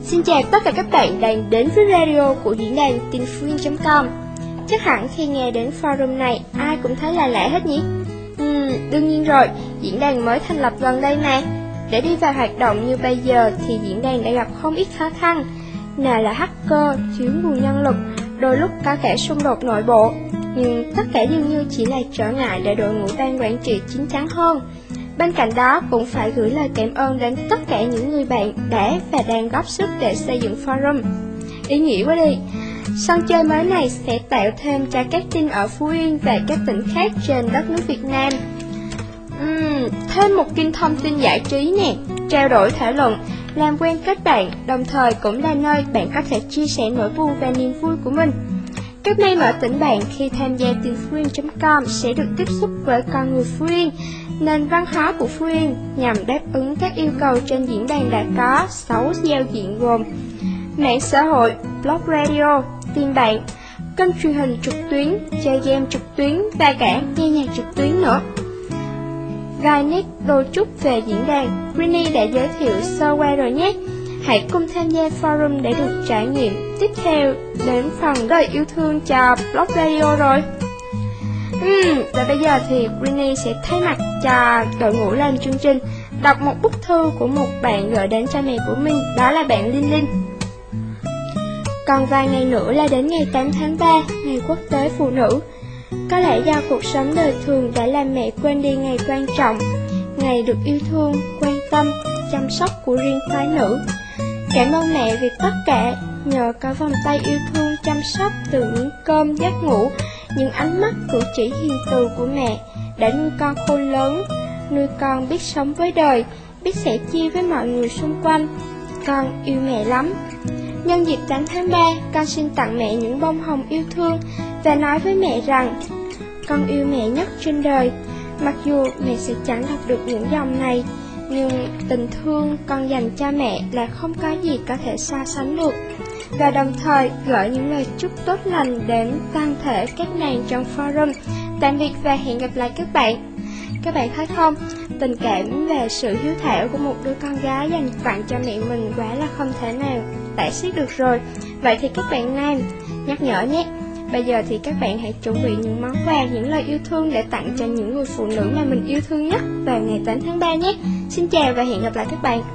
Xin chào tất cả các bạn đang đến với radio của diễn đàn tinphuyên.com. Chắc hẳn khi nghe đến forum này, ai cũng thấy là lạ hết nhỉ? Đương nhiên rồi, diễn đàn mới thành lập gần đây mà. Để đi vào hoạt động như bây giờ thì diễn đàn đã gặp không ít khó khăn. Nào là hacker, thiếu nguồn nhân lực, đôi lúc có cả xung đột nội bộ. Nhưng tất cả dường như chỉ là trở ngại để đội ngũ ban quản trị chín chắn hơn. Bên cạnh đó cũng phải gửi lời cảm ơn đến tất cả những người bạn đã và đang góp sức để xây dựng forum. Ý nghĩa quá đi! Sân chơi mới này sẽ tạo thêm cho các team ở Phú Yên và các tỉnh khác trên đất nước Việt Nam thêm một kênh thông tin giải trí nè, trao đổi thảo luận, làm quen kết bạn, đồng thời cũng là nơi bạn có thể chia sẻ nỗi buồn và niềm vui của mình. Các em ở tỉnh bạn khi tham gia tinphuyên.com sẽ được tiếp xúc với con người Phú Yên, nền văn hóa của Phú Yên nhằm đáp ứng các yêu cầu trên diễn đàn đã có 6 giao diện gồm mạng xã hội, blog radio, tin bạn, kênh truyền hình trực tuyến, chơi game trực tuyến và cả nghe nhạc trực tuyến nữa. Vài nét đôi chút về diễn đàn, Greenie đã giới thiệu sơ qua rồi nhé. Hãy cùng tham gia forum để được trải nghiệm. Tiếp theo đến phần đời yêu thương cho blog radio rồi. Và bây giờ thì Greenie sẽ thay mặt cho đội ngũ làm chương trình đọc một bức thư của một bạn gửi đến cho mẹ của mình, đó là bạn Linh Linh. Còn vài ngày nữa là đến ngày 8 tháng 3, ngày quốc tế phụ nữ. Có lẽ do cuộc sống đời thường đã làm mẹ quên đi ngày quan trọng, ngày được yêu thương, quan tâm, chăm sóc của riêng phái nữ. Cảm ơn mẹ vì tất cả, nhờ có vòng tay yêu thương chăm sóc từ miếng cơm giấc ngủ, những ánh mắt cử chỉ hiền từ của mẹ đã nuôi con khôn lớn, nuôi con biết sống với đời, biết sẻ chia với mọi người xung quanh. Con yêu mẹ lắm. Nhân dịp 8 tháng 3, con xin tặng mẹ những bông hồng yêu thương và nói với mẹ rằng con yêu mẹ nhất trên đời. Mặc dù mẹ sẽ chẳng đọc được những dòng này, nhưng tình thương con dành cho mẹ là không có gì có thể so sánh được. Và đồng thời gửi những lời chúc tốt lành đến toàn thể các nàng trong forum. Tạm biệt và hẹn gặp lại các bạn. Các bạn thấy không, tình cảm và sự hiếu thảo của một đứa con gái dành tặng cho mẹ mình quả là không thể nào tả xiết được rồi. Vậy thì các bạn nam, nhắc nhở nhé, bây giờ thì các bạn hãy chuẩn bị những món quà, những lời yêu thương để tặng cho những người phụ nữ mà mình yêu thương nhất vào ngày 8 tháng 3 nhé. Xin chào và hẹn gặp lại các bạn.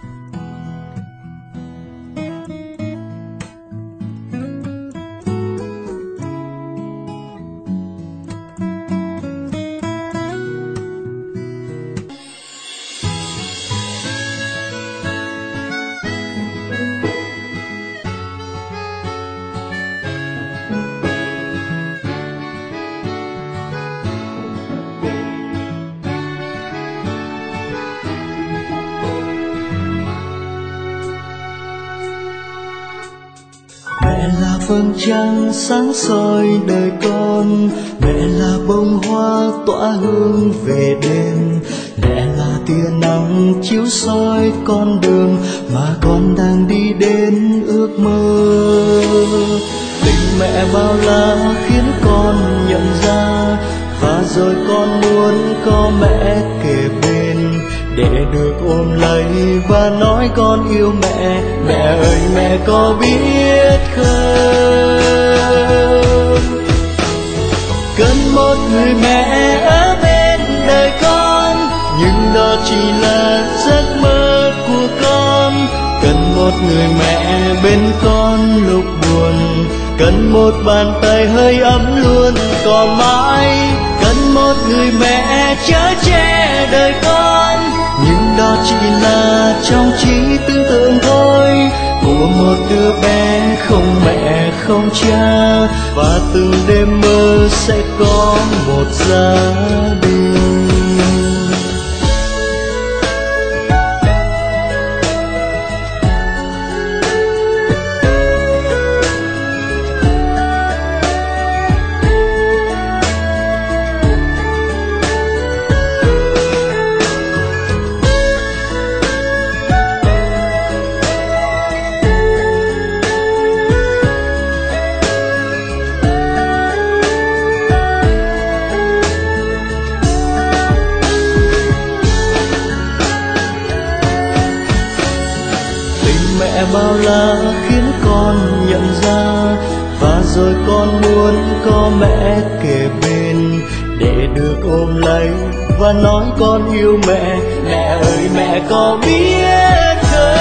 Mẹ là vầng trăng sáng soi đời con, mẹ là bông hoa tỏa hương về đêm, mẹ là tia nắng chiếu soi con đường mà con đang đi đến ước mơ. Tình mẹ bao la khiến con nhận ra, và rồi con muốn có mẹ kề bên để được ôm lấy và nói con yêu mẹ. Mẹ ơi mẹ có biết không, cần một người mẹ ở bên đời con, nhưng đó chỉ là giấc mơ của con. Cần một người mẹ bên con lúc buồn, cần một bàn tay hơi ấm luôn có mãi. Cần một người mẹ chở che đời con, nhưng đó chỉ là trong trí tưởng tượng thôi, của một đứa bé không mẹ không cha, và từng đêm mơ sẽ có một gia đình. bao la khiến con nhận ra, và rồi con muốn có mẹ kề bên để được ôm lấy và nói con yêu mẹ. Mẹ ơi mẹ có biết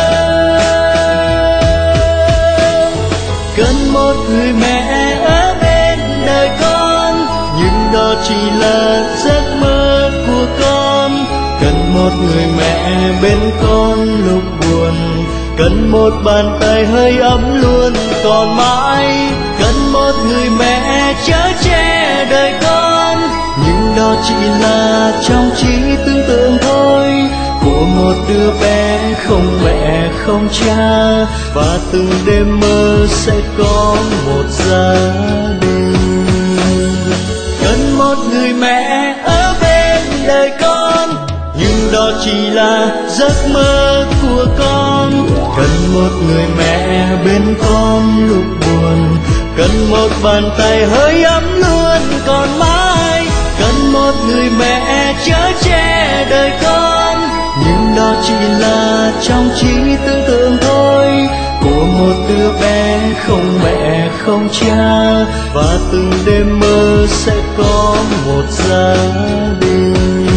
không, cần một người mẹ ở bên đời con, nhưng đó chỉ là giấc mơ của con. Cần một người mẹ bên con lúc buồn, cần một bàn tay hơi ấm luôn còn mãi. Cần một người mẹ chở che đời con, nhưng đó chỉ là trong trí tưởng tượng thôi, của một đứa bé không mẹ không cha, và từng đêm mơ sẽ có một gia đình. Cần một người mẹ ở bên đời con, nhưng đó chỉ là giấc mơ của con. Cần một người mẹ bên con lúc buồn, cần một bàn tay hơi ấm luôn còn mãi. Cần một người mẹ chở che đời con, nhưng đó chỉ là trong trí tưởng tượng thôi, của một đứa bé không mẹ không cha, và từng đêm mơ sẽ có một gia đình.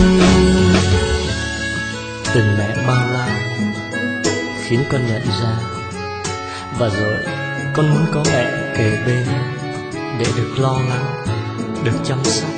Tình mẹ bao la khiến con nhận ra, và rồi con muốn có mẹ kề bên để được lo lắng, được chăm sóc